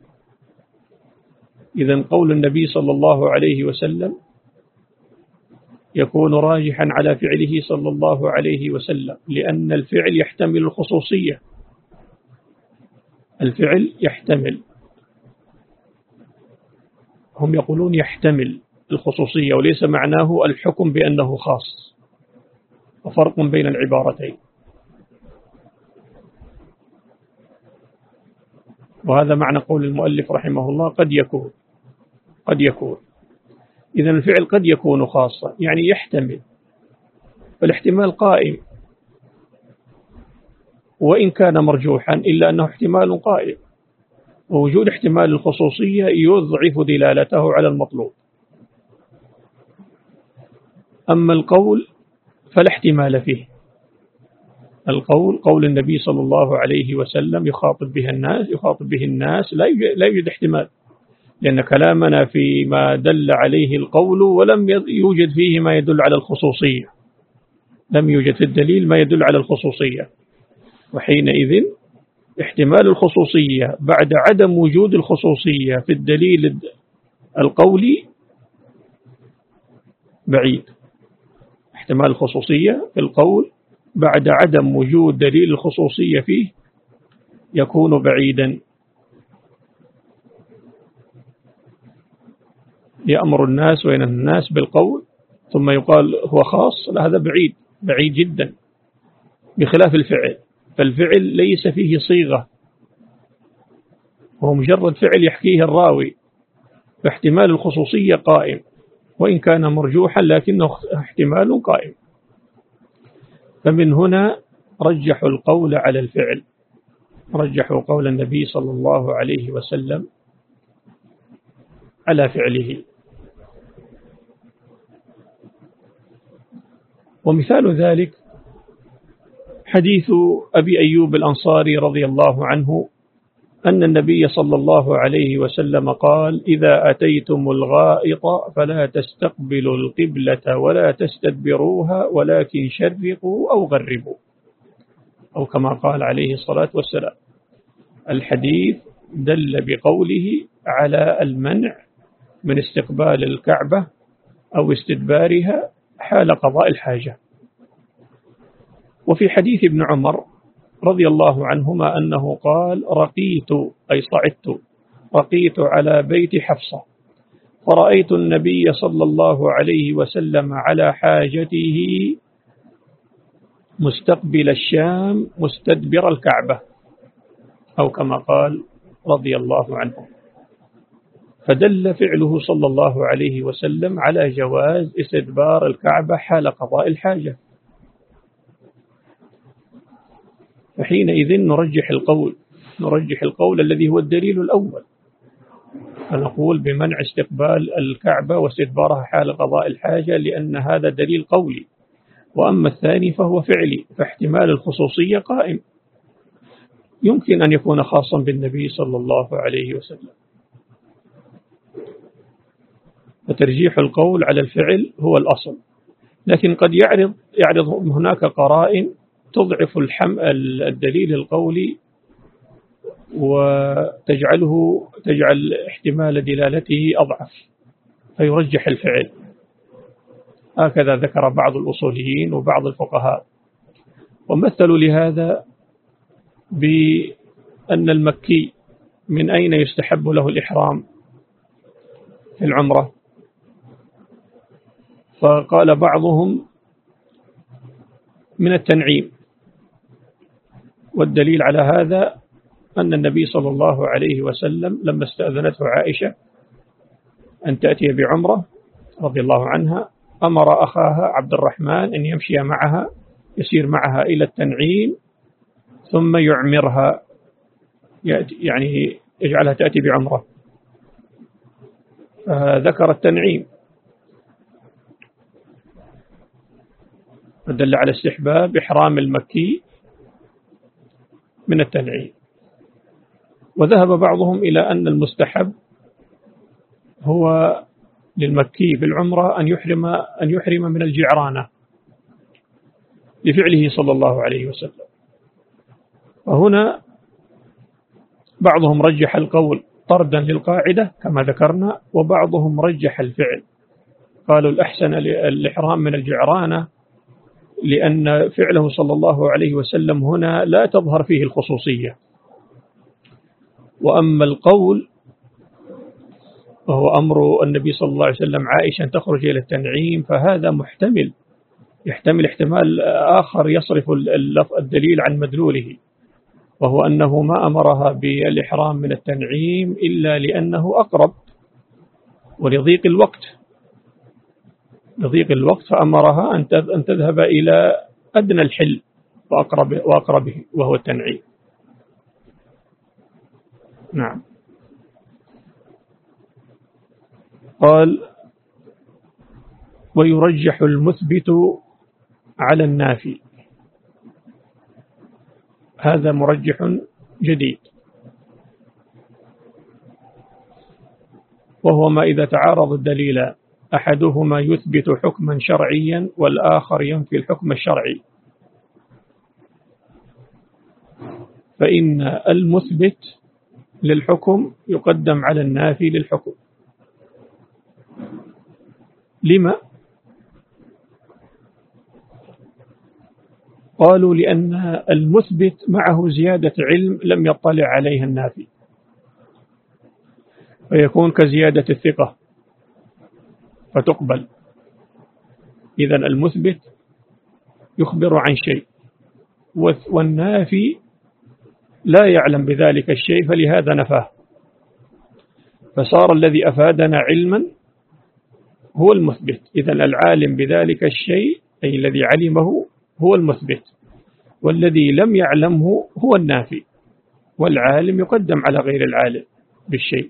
Speaker 1: إذن قول النبي صلى الله عليه وسلم يكون راجحا على فعله صلى الله عليه وسلم، لأن الفعل يحتمل الخصوصية. الفعل يحتمل، هم يقولون يحتمل الخصوصية، وليس معناه الحكم بأنه خاص، وفرق بين العبارتين. وهذا معنى قول المؤلف رحمه الله قد يكون قد يكون إذن الفعل قد يكون خاصا، يعني يحتمل، فالاحتمال قائم وإن كان مرجوحا إلا أنه احتمال قائم، ووجود احتمال الخصوصية يضعف دلالته على المطلوب. أما القول فلا احتمال فيه. القول قول النبي صلى الله عليه وسلم يخاطب به الناس يخاطب به الناس لا يوجد, لا يوجد احتمال، لأن كلامنا فيما دل عليه القول ولم يوجد فيه ما يدل على الخصوصية، لم يوجد في الدليل ما يدل على الخصوصية، وحينئذ احتمال الخصوصية بعد عدم وجود الخصوصية في الدليل القولي بعيد. احتمال الخصوصية في القول بعد عدم وجود دليل الخصوصية فيه يكون بعيدا. يأمر الناس وينهى الناس بالقول ثم يقال هو خاص، لا، هذا بعيد بعيد جدا، بخلاف الفعل، فالفعل ليس فيه صيغة، هو مجرد فعل يحكيه الراوي، فاحتمال الخصوصية قائم وإن كان مرجوحا لكنه احتمال قائم. فمن هنا رجحوا القول على الفعل، رجحوا قول النبي صلى الله عليه وسلم على فعله. ومثال ذلك حديث أبي أيوب الأنصاري رضي الله عنه أن النبي صلى الله عليه وسلم قال: إذا أتيتم الغائط فلا تستقبلوا القبلة ولا تستدبروها ولكن شرقوا أو غربوا، أو كما قال عليه الصلاة والسلام. الحديث دل بقوله على المنع من استقبال الكعبة أو استدبارها حال قضاء الحاجة. وفي حديث ابن عمر رضي الله عنهما أنه قال: رقيت أي صعدت رقيت على بيت حفصة فرأيت النبي صلى الله عليه وسلم على حاجته مستقبل الشام مستدبر الكعبة، أو كما قال رضي الله عنه. فدل فعله صلى الله عليه وسلم على جواز استدبار الكعبة حال قضاء الحاجة. فحينئذ نرجح القول نرجح القول الذي هو الدليل الأول، فنقول بمنع استقبال الكعبة واستدبارها حال قضاء الحاجة، لأن هذا دليل قولي. وأما الثاني فهو فعلي، فاحتمال الخصوصية قائم، يمكن أن يكون خاصا بالنبي صلى الله عليه وسلم. فترجيح القول على الفعل هو الأصل، لكن قد يعرض يعرض هناك قرائن تضعف الحم الدليل القولي وتجعله تجعل احتمال دلالته أضعف، فيرجح الفعل. هكذا ذكر بعض الأصوليين وبعض الفقهاء، ومثلوا لهذا بأن المكي من أين يستحب له الإحرام في العمرة؟ فقال بعضهم من التنعيم، والدليل على هذا أن النبي صلى الله عليه وسلم لما استأذنته عائشة أن تأتي بعمرة رضي الله عنها أمر أخاها عبد الرحمن أن يمشي معها يسير معها إلى التنعيم ثم يعمرها، يعني يجعلها تأتي بعمرة. فذكر التنعيم فدل على استحباب إحرام المكي من التنعيم. وذهب بعضهم إلى أن المستحب هو للمكي بالعمرة أن يحرم أن يحرم من الجعرانة لفعله صلى الله عليه وسلم. وهنا بعضهم رجح القول طردا للقاعدة كما ذكرنا، وبعضهم رجح الفعل، قالوا الأحسن الإحرام من الجعرانة لأن فعله صلى الله عليه وسلم هنا لا تظهر فيه الخصوصية. وأما القول وهو أمر النبي صلى الله عليه وسلم عائشة أن تخرج إلى التنعيم، فهذا محتمل يحتمل احتمال آخر يصرف الدليل عن مدلوله، وهو أنه ما أمرها بالإحرام من التنعيم إلا لأنه أقرب ولضيق الوقت لضيق الوقت فأمرها أن تذهب إلى أدنى الحل وأقرب وأقربه وهو التنعيم. نعم. قال: ويرجح المثبت على النافي. هذا مرجح جديد، وهو ما إذا تعارض الدليل أحدهما يثبت حكما شرعيا والآخر ينفي الحكم الشرعي، فإن المثبت للحكم يقدم على النافي للحكم. لما؟ قالوا لأن المثبت معه زيادة علم لم يطلع عليها النافي، فيكون كزيادة الثقة فتقبل. إذن المثبت يخبر عن شيء والنافي لا يعلم بذلك الشيء، فلهذا نفاه، فصار الذي أفادنا علما هو المثبت. إذن العالم بذلك الشيء أي الذي علمه هو المثبت، والذي لم يعلمه هو النافي، والعالم يقدم على غير العالم بالشيء.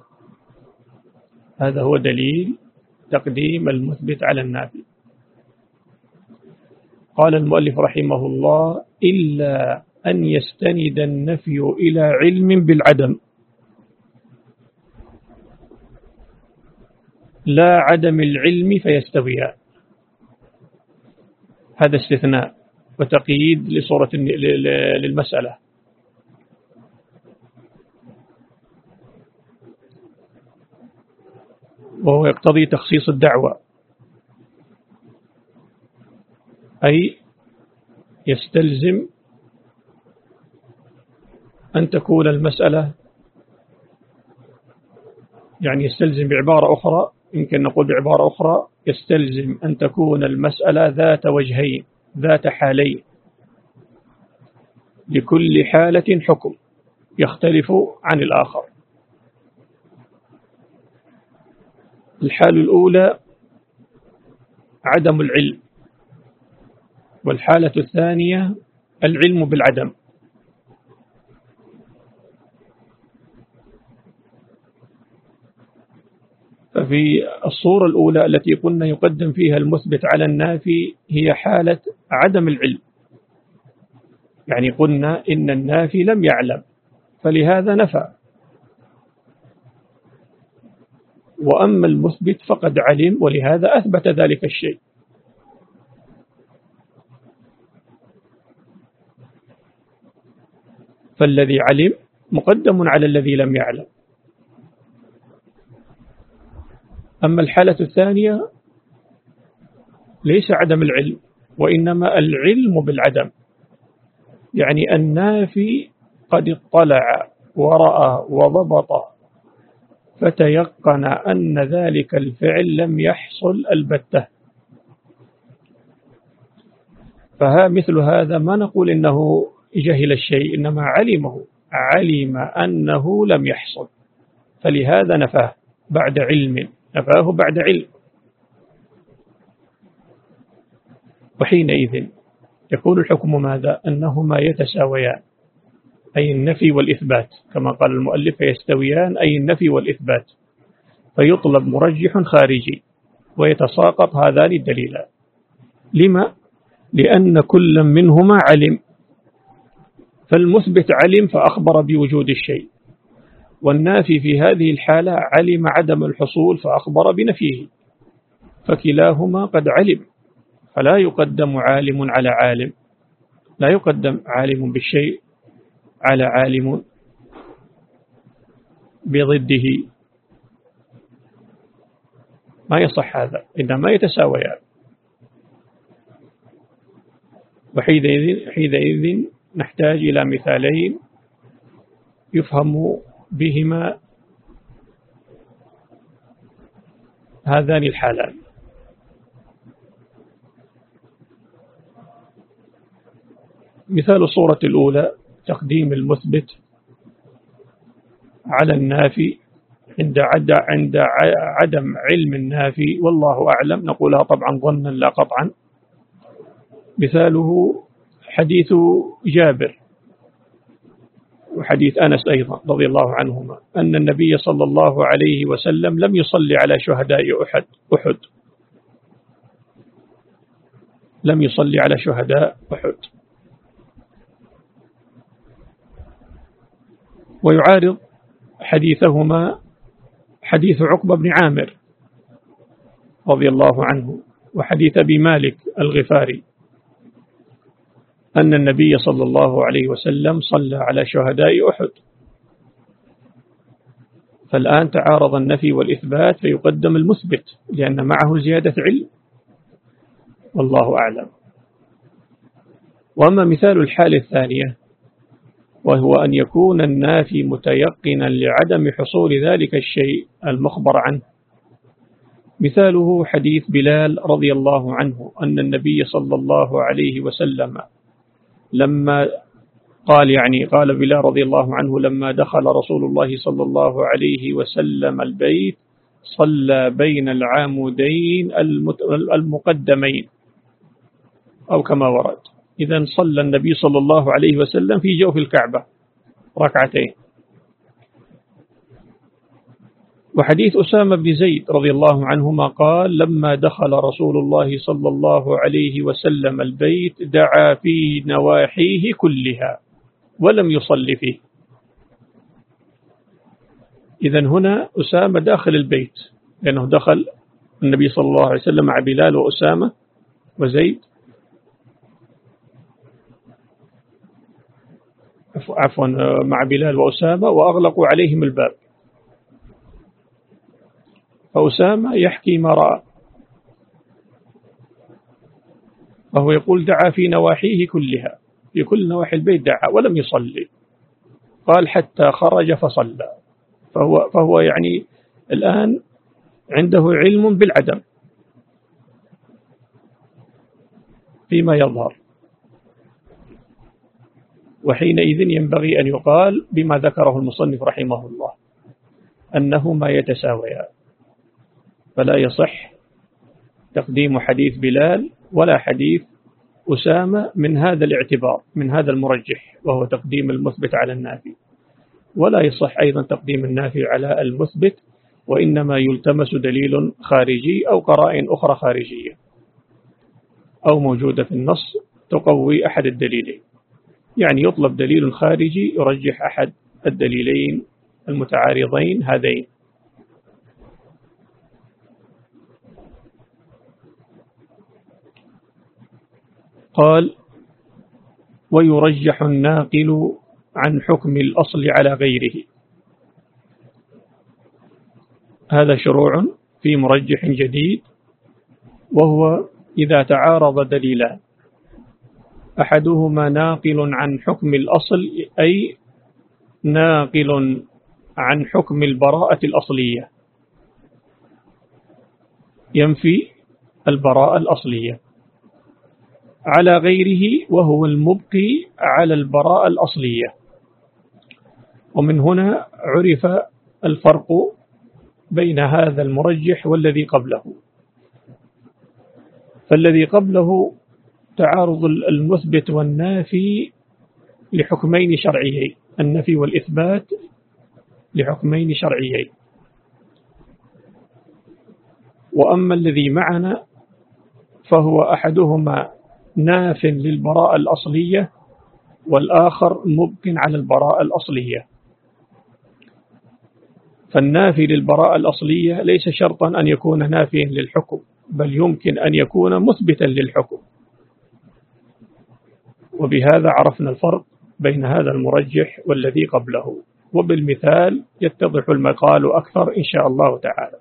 Speaker 1: هذا هو دليل تقديم المثبت على النافي. قال المؤلف رحمه الله: إلا أن يستند النفي إلى علم بالعدم لا عدم العلم فيستويان. هذا استثناء وتقييد لصورة للمسألة. وهو يقتضي تخصيص الدعوة، أي يستلزم أن تكون المسألة، يعني يستلزم بعبارة أخرى، يمكن نقول بعبارة أخرى يستلزم أن تكون المسألة ذات وجهين ذات حالين، لكل حالة حكم يختلف عن الآخر. الحالة الأولى عدم العلم، والحالة الثانية العلم بالعدم. ففي الصورة الأولى التي قلنا يقدم فيها المثبت على النافي هي حالة عدم العلم، يعني قلنا إن النافي لم يعلم فلهذا نفى، وأما المثبت فقد علم ولهذا أثبت ذلك الشيء. فالذي علم مقدم على الذي لم يعلم. أما الحالة الثانية ليس عدم العلم، وإنما العلم بالعدم، يعني النافي قد اطلع ورأى وضبط فتيقن أن ذلك الفعل لم يحصل البتة. فها مثل هذا ما نقول إنه جهل الشيء، إنما علمه، علم أنه لم يحصل، فلهذا نفاه بعد علم، نفاه بعد علم. وحينئذ يكون الحكم ماذا؟ أنهما يتساويان، أي النفي والإثبات، كما قال المؤلف يستويان، أي النفي والإثبات، فيطلب مرجح خارجي ويتساقط هذان الدليلان. لما؟ لأن كل منهما علم، فالمثبت علم فأخبر بوجود الشيء، والنافي في هذه الحالة علم عدم الحصول فأخبر بنفيه، فكلاهما قد علم، فلا يقدم عالم على عالم، لا يقدم عالم بالشيء على عالم بضده، ما يصح هذا، إنما يتساويان. وحينئذ حينئذ نحتاج إلى مثالين يفهم بهما هذان الحالان. مثال الصورة الأولى تقديم المثبت على النافي عند عند عدم علم النافي، والله أعلم، نقولها طبعا ظنا لا قطعا. مثاله حديث جابر وحديث أنس أيضا رضي الله عنهما أن النبي صلى الله عليه وسلم لم يصلي على شهداء أحد أحد لم يصلي على شهداء أحد. ويعارض حديثهما حديث عقبة بن عامر رضي الله عنه وحديث أبي مالك الغفاري أن النبي صلى الله عليه وسلم صلى على شهداء أحد. فالآن تعارض النفي والإثبات فيقدم المثبت لأن معه زيادة علم، والله أعلم. وأما مثال الحالة الثانية وهو أن يكون النافي متيقنا لعدم حصول ذلك الشيء المخبر عنه، مثاله حديث بلال رضي الله عنه أن النبي صلى الله عليه وسلم لما قال يعني قال بلال رضي الله عنه لما دخل رسول الله صلى الله عليه وسلم البيت صلى بين العامودين المقدمين أو كما ورد. إذن صلى النبي صلى الله عليه وسلم في جوف الكعبة ركعتين. وحديث أسامة بن زيد رضي الله عنهما قال لما دخل رسول الله صلى الله عليه وسلم البيت دعا في نواحيه كلها ولم يصل فيه. إذن هنا أسامة داخل البيت لأنه دخل النبي صلى الله عليه وسلم مع بلال وأسامة وزيد عفوا مع بلال وأسامة وأغلقوا عليهم الباب. فأسامة يحكي ما رأى، وهو يقول دعا في نواحيه كلها، في كل نواحي البيت دعا ولم يصلي، قال حتى خرج فصلى. فهو, فهو يعني الآن عنده علم بالعدم فيما يظهر، وحينئذ ينبغي أن يقال بما ذكره المصنف رحمه الله أنهما يتساويان، فلا يصح تقديم حديث بلال ولا حديث أسامة من هذا الاعتبار، من هذا المرجح، وهو تقديم المثبت على النافي، ولا يصح أيضا تقديم النافي على المثبت، وإنما يلتمس دليل خارجي أو قرائن أخرى خارجية أو موجودة في النص تقوي أحد الدليلين، يعني يطلب دليل خارجي يرجح أحد الدليلين المتعارضين هذين. قال ويرجح الناقل عن حكم الأصل على غيره. هذا شروع في مرجح جديد، وهو إذا تعارض دليلان أحدهما ناقل عن حكم الأصل أي ناقل عن حكم البراءة الأصلية ينفي البراءة الأصلية على غيره وهو المبقي على البراءة الأصلية. ومن هنا عرف الفرق بين هذا المرجح والذي قبله. فالذي قبله تعارض المثبت والنافي لحكمين شرعيين، النفي والإثبات لحكمين شرعيين. وأما الذي معنا فهو أحدهما ناف للبراءة الأصلية والآخر مبق على البراءة الأصلية. فالنافي للبراءة الأصلية ليس شرطا أن يكون نافيا للحكم، بل يمكن أن يكون مثبتا للحكم. وبهذا عرفنا الفرق بين هذا المرجح والذي قبله، وبالمثال يتضح المقال أكثر إن شاء الله تعالى.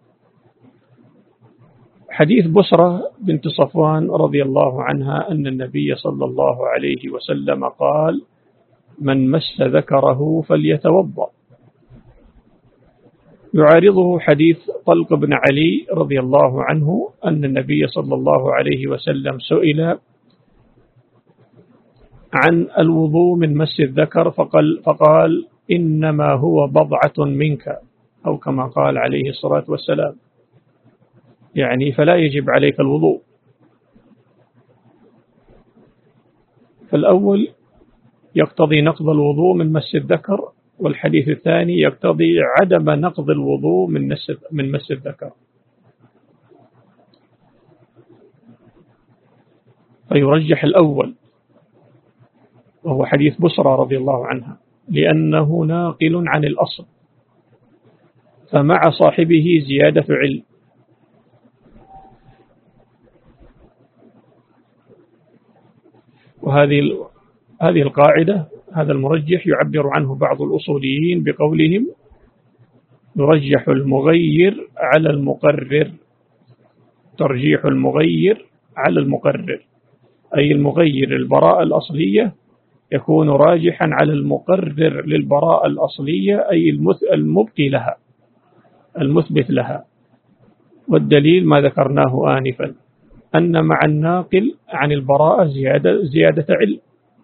Speaker 1: حديث بسرة بنت صفوان رضي الله عنها أن النبي صلى الله عليه وسلم قال من مس ذكره فليتوضأ. يعارضه حديث طلق بن علي رضي الله عنه أن النبي صلى الله عليه وسلم سئل عن الوضوء من مس الذكر فقال, فقال إنما هو بضعة منك، أو كما قال عليه الصلاة والسلام، يعني فلا يجب عليك الوضوء. فالأول يقتضي نقض الوضوء من مس الذكر، والحديث الثاني يقتضي عدم نقض الوضوء من من مس الذكر. فيرجح الأول وهو حديث بسرة رضي الله عنها لأنه ناقل عن الأصل، فمع صاحبه زيادة علم. وهذه هذه القاعدة، هذا المرجح يعبر عنه بعض الأصوليين بقولهم يرجح المغير على المقرر، ترجيح المغير على المقرر، أي المغير البراءة الأصلية يكون راجحا على المقرر للبراءة الأصلية، أي المبقي لها المثبت لها. والدليل ما ذكرناه آنفا أن مع الناقل عن البراءة زيادة, زيادة علم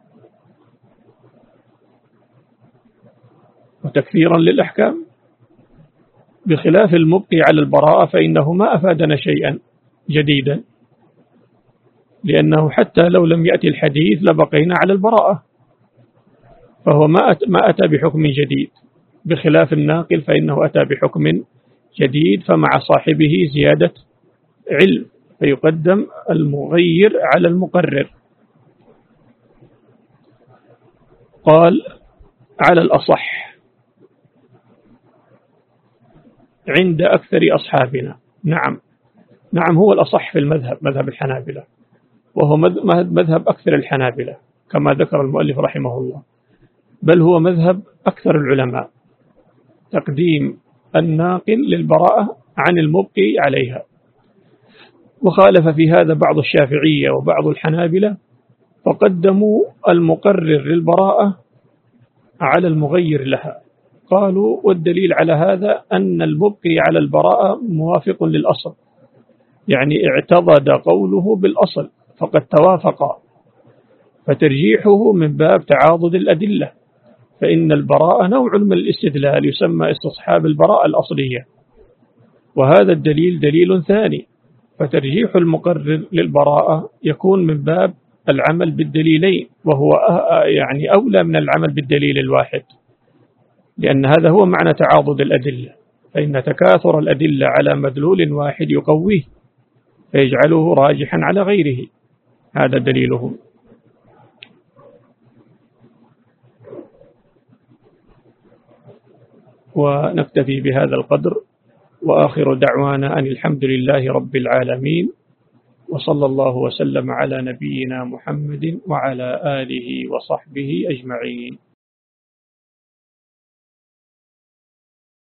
Speaker 1: وتكثيرا للأحكام، بخلاف المبقي على البراءة فإنه ما أفادنا شيئا جديدا، لأنه حتى لو لم يأتي الحديث لبقينا على البراءة، فهو ما أتى بحكم جديد، بخلاف الناقل فإنه أتى بحكم جديد فمع صاحبه زيادة علم، فيقدم المغير على المقرر. قال على الأصح عند أكثر أصحابنا. نعم نعم هو الأصح في المذهب، مذهب الحنابلة، وهو مذهب أكثر الحنابلة كما ذكر المؤلف رحمه الله، بل هو مذهب أكثر العلماء، تقديم الناقل للبراءة عن المبقي عليها. وخالف في هذا بعض الشافعية وبعض الحنابلة، فقدموا المقرر للبراءة على المغير لها. قالوا والدليل على هذا أن المبقي على البراءة موافق للأصل، يعني اعتضد قوله بالأصل فقد توافقا، فترجيحه من باب تعاضد الأدلة، فإن البراءة نوع من الاستدلال يسمى استصحاب البراءة الأصلية، وهذا الدليل دليل ثاني، فترجيح المقرر للبراءة يكون من باب العمل بالدليلين، وهو يعني أولى من العمل بالدليل الواحد، لأن هذا هو معنى تعاضد الأدلة، فإن تكاثر الأدلة على مدلول واحد يقويه فيجعله راجحا على غيره، هذا دليله. ونكتفي بهذا القدر، وآخر دعوانا أن الحمد لله رب العالمين، وصلى الله وسلم على نبينا محمد وعلى آله وصحبه أجمعين.